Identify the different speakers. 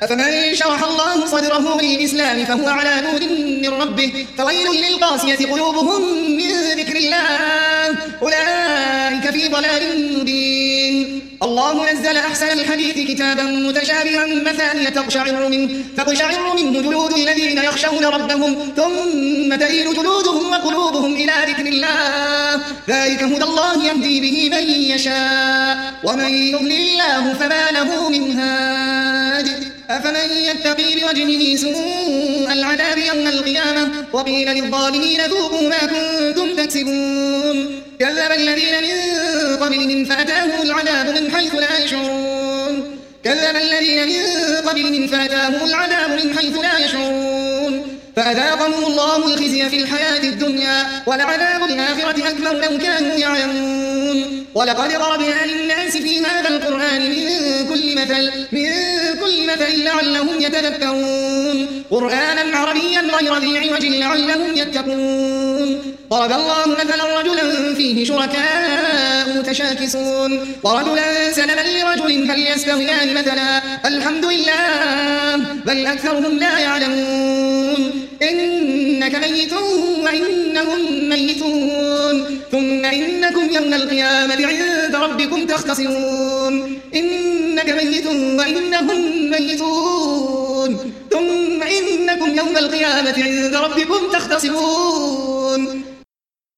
Speaker 1: أفمن شرح الله صدره للإسلام فهو على نور من ربه فويل للقاسية قلوبهم من ذكر الله أولئك في ضلال مبين. الله نزل أحسن الحديث كتابا متشابها مثانية تقشعر منه جلود الذين يخشون ربهم ثم تلين جلودهم وقلوبهم إلى ذكر الله ذلك هدى الله يهدي به من يشاء ومن يضلل الله فما له من هاد. أفمن يتقي بوجهه سوء العذاب يوم القيامة وقيل للظالمين ذوقوا ما كنتم تكسبون كذب الذين من قبلهم فأتاهم العذاب من حيث لا يشعرون فأذاقهم الله الخزي في الحياة الدنيا ولعذاب الآخرة أكبر لو كانوا يعلمون. ولقد ضربنا للناس في هذا القرآن من كل مثل لعلهم يتذكرون قرآنا عربيا غير ذي عوج لعلهم يتقون. ضرب الله مثلا رجلا فيه شركاء متشاكسون ورجلا سلما لرجل هل يستويان مثلا الحمد لله بل أكثرهم لا يعلمون. إنك ميت وإنهم ميتون ثم إنكم يوم القيامة عند ربكم تختصمون. إنك ميت وإنهم ميتون ثم إنكم يوم القيامة عند ربكم تختصمون.